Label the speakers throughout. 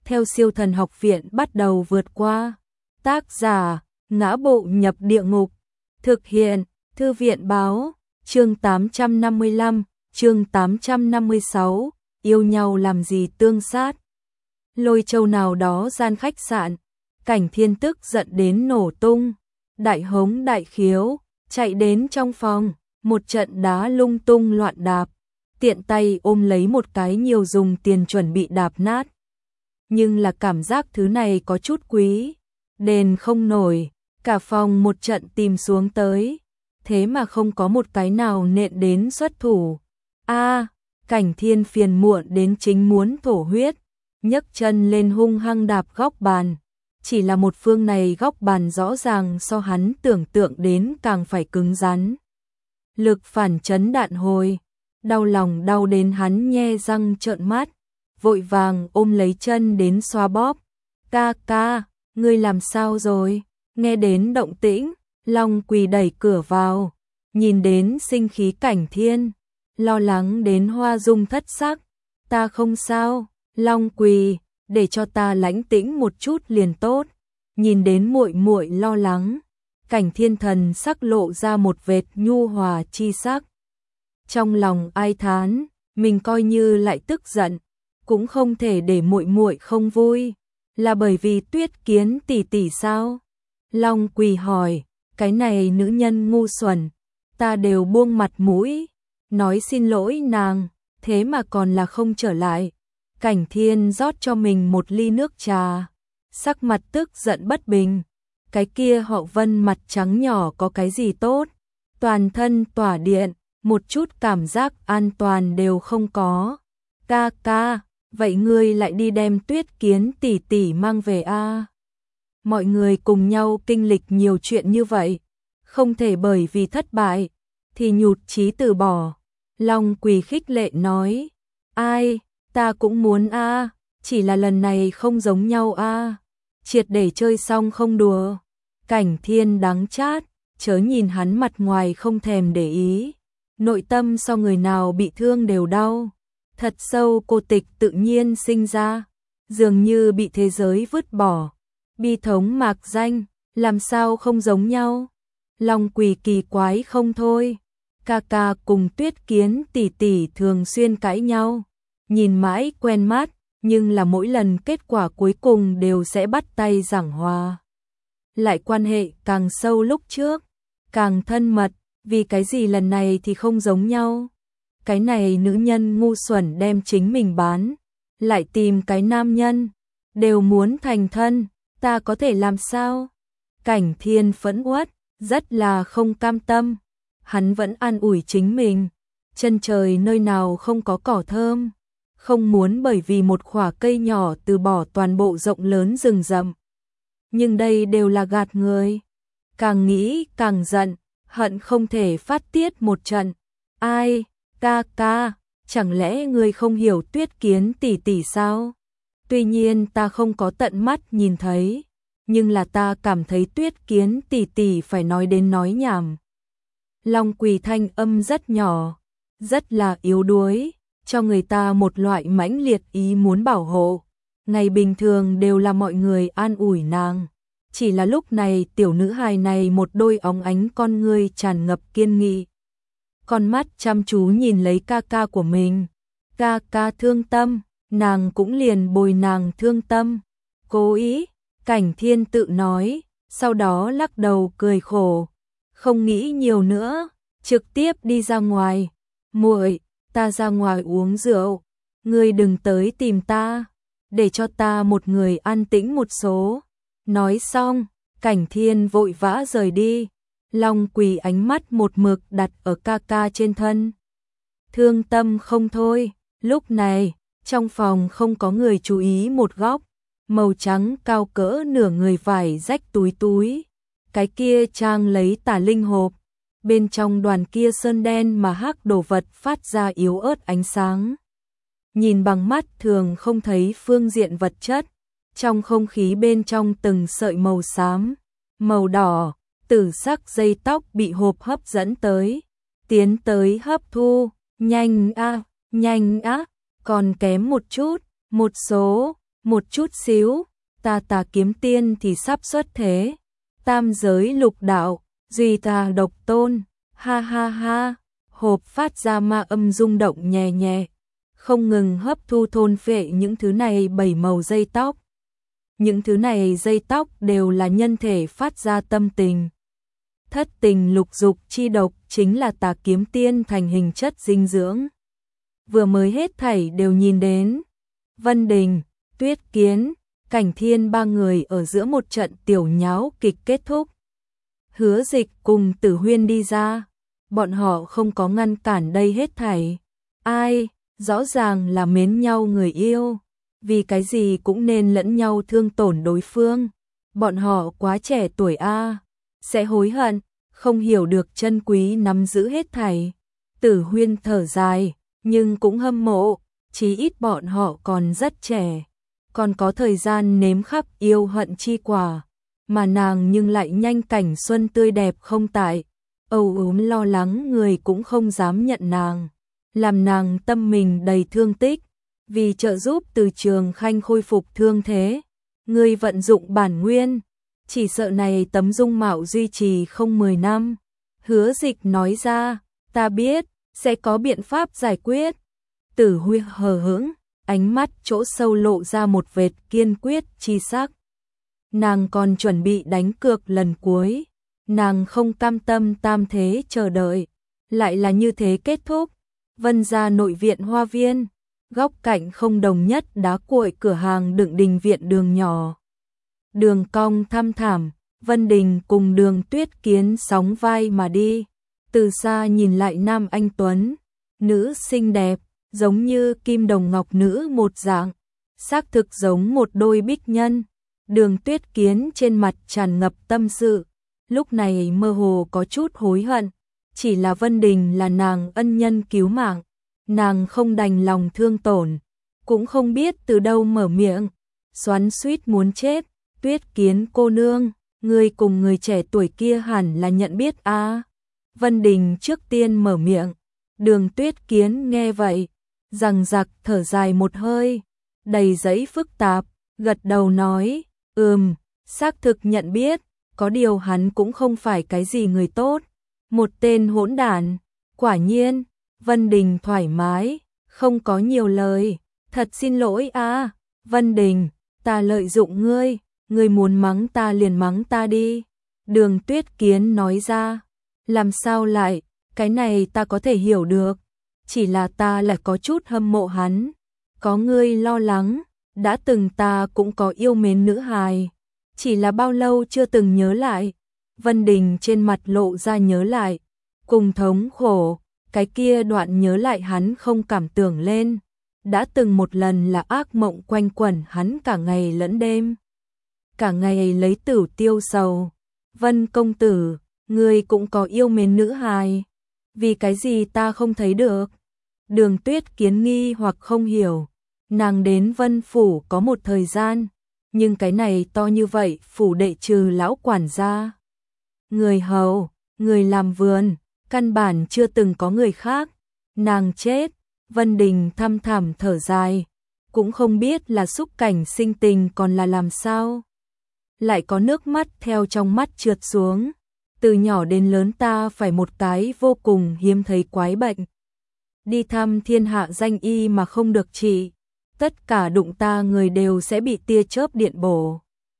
Speaker 1: theo Siêu Thần Học Viện bắt đầu vượt qua. Tác giả: Ngã Bộ Nhập Địa Ngục. Thực hiện: Thư viện báo. Chương 855, chương 856, yêu nhau làm gì tương sát. Lôi Châu nào đó gian khách sạn, Cảnh Thiên tức giận đến nổ tung, đại hống đại khiếu, chạy đến trong phòng, một trận đá lung tung loạn đạp, tiện tay ôm lấy một cái nhiều dùng tiền chuẩn bị đạp nát. Nhưng là cảm giác thứ này có chút quý, đền không nổi, cả phòng một trận tìm xuống tới, thế mà không có một cái nào nện đến xuất thủ. Cảnh Thiên phiền muộn đến chính muốn thổ huyết, nhấc chân lên hung hăng đạp góc bàn. Chỉ là một phương này góc bàn rõ ràng so hắn tưởng tượng đến càng phải cứng rắn. Lực phản chấn đạn hồi, đau lòng đau đến hắn nhe răng trợn mắt, vội vàng ôm lấy chân đến xoa bóp. Ca, ngươi làm sao rồi? Nghe đến động tĩnh, Long Quỳ đẩy cửa vào, nhìn đến sinh khí Cảnh Thiên, lo lắng đến hoa dung thất sắc. Ta không sao, Long Quỳ, để cho ta lãnh tĩnh một chút liền tốt. Nhìn đến muội muội lo lắng, Cảnh Thiên thần sắc lộ ra một vệt nhu hòa chi sắc. Trong lòng ai thán, mình coi như lại tức giận, cũng không thể để muội muội không vui, là bởi vì Tuyết Kiến tỷ tỷ sao? Long Quỳ hỏi, cái này nữ nhân ngu xuẩn, ta đều buông mặt mũi, nói xin lỗi nàng, thế mà còn là không trở lại. Cảnh Thiên rót cho mình một ly nước trà, sắc mặt tức giận bất bình. Cái kia họ Vân mặt trắng nhỏ có cái gì tốt, toàn thân tỏa điện, một chút cảm giác an toàn đều không có. Ca, vậy ngươi lại đi đem Tuyết Kiến tỷ tỷ mang về a? Mọi người cùng nhau kinh lịch nhiều chuyện như vậy, không thể bởi vì thất bại thì nhụt chí từ bỏ. Long Quỳ khích lệ nói, ai, ta cũng muốn a, chỉ là lần này không giống nhau a, triệt để chơi xong không đùa. Cảnh Thiên đắng chát, chớ nhìn hắn mặt ngoài không thèm để ý, nội tâm so người nào bị thương đều đau. Thật sâu cô tịch tự nhiên sinh ra, dường như bị thế giới vứt bỏ, bi thống mạc danh, làm sao không giống nhau. Long Quỳ kỳ quái không thôi, ca cùng Tuyết Kiến tỷ tỷ thường xuyên cãi nhau, nhìn mãi quen mắt, nhưng là mỗi lần kết quả cuối cùng đều sẽ bắt tay giảng hòa. Lại quan hệ càng sâu lúc trước, càng thân mật, vì cái gì lần này thì không giống nhau. Cái này nữ nhân ngu xuẩn đem chính mình bán, lại tìm cái nam nhân, đều muốn thành thân, ta có thể làm sao? Cảnh Thiên phẫn uất, rất là không cam tâm, hắn vẫn an ủi chính mình, chân trời nơi nào không có cỏ thơm, không muốn bởi vì một khỏa cây nhỏ từ bỏ toàn bộ rộng lớn rừng rậm. Nhưng đây đều là gạt người, càng nghĩ càng giận, hận không thể phát tiết một trận. Ai, ca, chẳng lẽ ngươi không hiểu Tuyết Kiến tỷ tỷ sao? Tuy nhiên ta không có tận mắt nhìn thấy, nhưng là ta cảm thấy Tuyết Kiến tỷ tỷ phải nói đến nói nhảm. Long Quỳ thanh âm rất nhỏ, rất là yếu đuối, cho người ta một loại mãnh liệt ý muốn bảo hộ. Ngày bình thường đều là mọi người an ủi nàng, chỉ là lúc này tiểu nữ hài này một đôi óng ánh con ngươi tràn ngập kiên nghị. Con mắt chăm chú nhìn lấy ca của mình. Ca thương tâm, nàng cũng liền bồi nàng thương tâm. Cố ý, Cảnh Thiên tự nói, sau đó lắc đầu cười khổ. Không nghĩ nhiều nữa, trực tiếp đi ra ngoài. Muội, ta ra ngoài uống rượu, ngươi đừng tới tìm ta, để cho ta một người an tĩnh một số. Nói xong, Cảnh Thiên vội vã rời đi. Long Quỳ ánh mắt một mực đặt ở ca trên thân, thương tâm không thôi. Lúc này, trong phòng không có người chú ý một góc, màu trắng cao cỡ nửa người vải rách túi, cái kia trang lấy tà linh hộp, bên trong đoàn kia sơn đen mà hắc đồ vật phát ra yếu ớt ánh sáng. Nhìn bằng mắt thường không thấy phương diện vật chất, trong không khí bên trong từng sợi màu xám, màu đỏ, tử sắc dây tóc bị hộp hấp dẫn tới, tiến tới hấp thu, nhanh á, còn kém một chút, một số, Một chút xíu, ta kiếm tiên thì sắp xuất thế. Tam giới lục đạo, duy ta độc tôn, ha ha ha. Hộp phát ra ma âm rung động nhẹ nhẹ, không ngừng hấp thu thôn phệ những thứ này 7 màu dây tóc. Những thứ này dây tóc đều là nhân thể phát ra tâm tình. Thất tình lục dục chi độc chính là tà kiếm tiên thành hình chất dinh dưỡng. Vừa mới hết thảy đều nhìn đến. Vân Đình, Tuyết Kiến, Cảnh Thiên ba người ở giữa một trận tiểu nháo kịch kết thúc. Hứa Dịch cùng Tử Huyên đi ra. Bọn họ không có ngăn cản đây hết thảy. Ai, rõ ràng là mến nhau người yêu. Vì cái gì cũng nên lẫn nhau thương tổn đối phương. Bọn họ quá trẻ tuổi a, sẽ hối hận, không hiểu được chân quý nắm giữ hết thảy. Tử Huyên thở dài, nhưng cũng hâm mộ, chí ít bọn họ còn rất trẻ, còn có thời gian nếm khắp yêu hận chi quả, mà nàng nhưng lại nhanh cảnh xuân tươi đẹp không tại, âu yếm lo lắng người cũng không dám nhận nàng, làm nàng tâm mình đầy thương tích, vì trợ giúp Từ Trường Khanh khôi phục thương thế, người vận dụng bản nguyên, chỉ sợ này tấm dung mạo duy trì không 10 năm. Hứa Dịch nói ra, ta biết, sẽ có biện pháp giải quyết. Tử Huyên hờ hững, ánh mắt chỗ sâu lộ ra một vệt kiên quyết chi sắc. Nàng còn chuẩn bị đánh cược lần cuối, nàng không cam tâm tam thế chờ đợi, lại là như thế kết thúc. Vân gia nội viện hoa viên, góc cạnh không đồng nhất đá cuội cửa hàng đựng đình viện đường nhỏ. Đường cong thăm thẳm, Vân Đình cùng Đường Tuyết Kiến sóng vai mà đi. Từ xa nhìn lại nam anh tuấn, nữ xinh đẹp, giống như kim đồng ngọc nữ một dạng, xác thực giống một đôi bích nhân. Đường Tuyết Kiến trên mặt tràn ngập tâm sự, lúc này mơ hồ có chút hối hận, chỉ là Vân Đình là nàng ân nhân cứu mạng, nàng không đành lòng thương tổn, cũng không biết từ đâu mở miệng, xoắn xuýt muốn chết. Tuyết Kiến cô nương, người cùng người trẻ tuổi kia hẳn là nhận biết a. Vân Đình trước tiên mở miệng, Đường Tuyết Kiến nghe vậy, rằng giặc thở dài một hơi, đầy giấy phức tạp, gật đầu nói, xác thực nhận biết, có điều hắn cũng không phải cái gì người tốt, một tên hỗn đản. Quả nhiên, Vân Đình thoải mái, không có nhiều lời, thật xin lỗi a, Vân Đình, ta lợi dụng ngươi, ngươi muốn mắng ta liền mắng ta đi. Đường Tuyết Kiến nói ra, làm sao lại, cái này ta có thể hiểu được, chỉ là ta lại có chút hâm mộ hắn, có ngươi lo lắng, đã từng ta cũng có yêu mến nữ hài, chỉ là bao lâu chưa từng nhớ lại. Vân Đình trên mặt lộ ra nhớ lại, cùng thống khổ, cái kia đoạn nhớ lại hắn không cảm tưởng lên, đã từng một lần là ác mộng quanh quẩn hắn cả ngày lẫn đêm, cả ngày lấy tử tiêu sầu. Vân công tử, ngươi cũng có yêu mến nữ hài, vì cái gì ta không thấy được? Đường Tuyết Kiến nghi hoặc không hiểu, nàng đến Vân phủ có một thời gian, nhưng cái này to như vậy, phủ đệ trừ lão quản gia, người hầu, người làm vườn, căn bản chưa từng có người khác. Nàng chết, Vân Đình thăm thẳm thở dài, cũng không biết là xúc cảnh sinh tình còn là làm sao. Lại có nước mắt theo trong mắt trượt xuống. Từ nhỏ đến lớn ta phải một cái vô cùng hiếm thấy quái bệnh. Đi thăm thiên hạ danh y mà không được trị. Tất cả đụng ta người đều sẽ bị tia chớp điện bổ.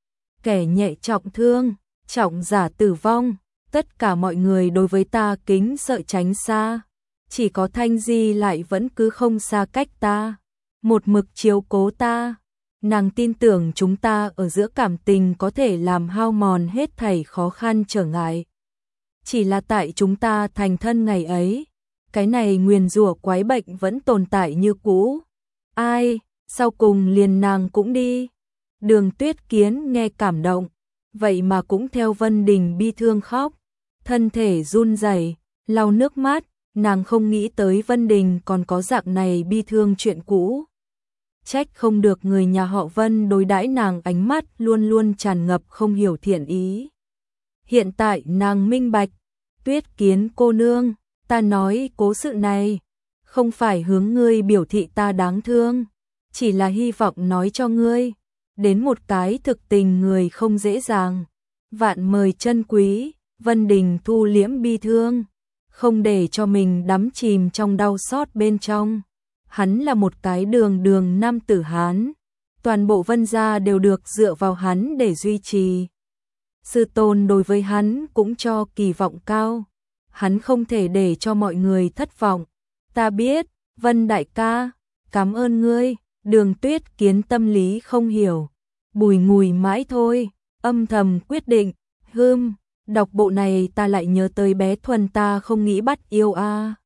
Speaker 1: Kẻ nhẹ trọng thương, trọng giả tử vong. Tất cả mọi người đối với ta kính sợ tránh xa. Chỉ có Thanh Di lại vẫn cứ không xa cách ta. Một mực chiếu cố ta. Nàng tin tưởng chúng ta ở giữa cảm tình có thể làm hao mòn hết thảy khó khăn trở ngại. Chỉ là tại chúng ta thành thân ngày ấy, cái này nguyền rủa quái bệnh vẫn tồn tại như cũ. Ai, sau cùng liền nàng cũng đi. Đường Tuyết Kiến nghe cảm động, vậy mà cũng theo Vân Đình bi thương khóc, thân thể run rẩy, lau nước mắt, nàng không nghĩ tới Vân Đình còn có dạng này bi thương chuyện cũ. Trách không được người nhà họ Vân đối đãi nàng ánh mắt luôn luôn tràn ngập không hiểu thiện ý. Hiện tại nàng minh bạch, Tuyết Kiến cô nương, ta nói cố sự này, không phải hướng ngươi biểu thị ta đáng thương, chỉ là hy vọng nói cho ngươi, đến một cái thực tình người không dễ dàng. Vạn mời chân quý, Vân Đình thu liễm bi thương, không để cho mình đắm chìm trong đau xót bên trong. Hắn là một cái đường nam tử Hán, toàn bộ Vân gia đều được dựa vào hắn để duy trì. Sư tôn đối với hắn cũng cho kỳ vọng cao, hắn không thể để cho mọi người thất vọng. Ta biết, Vân đại ca, cảm ơn ngươi. Đường Tuyết Kiến tâm lý không hiểu, bùi ngùi mãi thôi, âm thầm quyết định, đọc bộ này ta lại nhớ tới bé Thuần ta không nghĩ bắt yêu a.